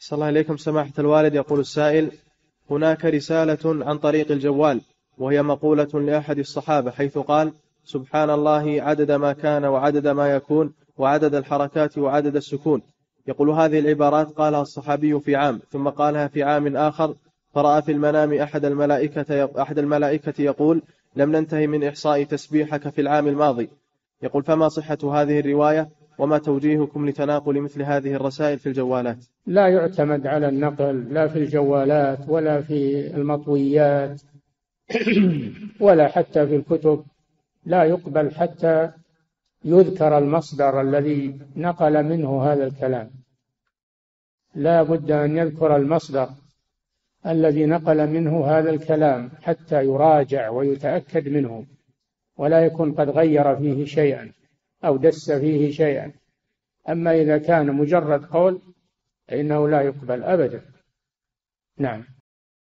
صلى الله عليكم سماحة الوالد. يقول السائل: هناك رسالة عن طريق الجوال وهي مقولة لأحد الصحابة حيث قال: سبحان الله عدد ما كان وعدد ما يكون وعدد الحركات وعدد السكون. يقول هذه العبارات قالها الصحابي في عام ثم قالها في عام آخر، فرأى في المنام أحد الملائكة يقول: لم ننتهي من إحصاء تسبيحك في العام الماضي. يقول فما صحة هذه الرواية وما توجيهكم لتناقل مثل هذه الرسائل في الجوالات؟ لا يعتمد على النقل، لا في الجوالات ولا في المطويات ولا حتى في الكتب. لا يقبل حتى يذكر المصدر الذي نقل منه هذا الكلام. لا بد أن يذكر المصدر الذي نقل منه هذا الكلام حتى يراجع ويتأكد منه، ولا يكون قد غير فيه شيئا أو دس فيه شيئا. أما إذا كان مجرد قول فإنه لا يقبل أبدا. نعم.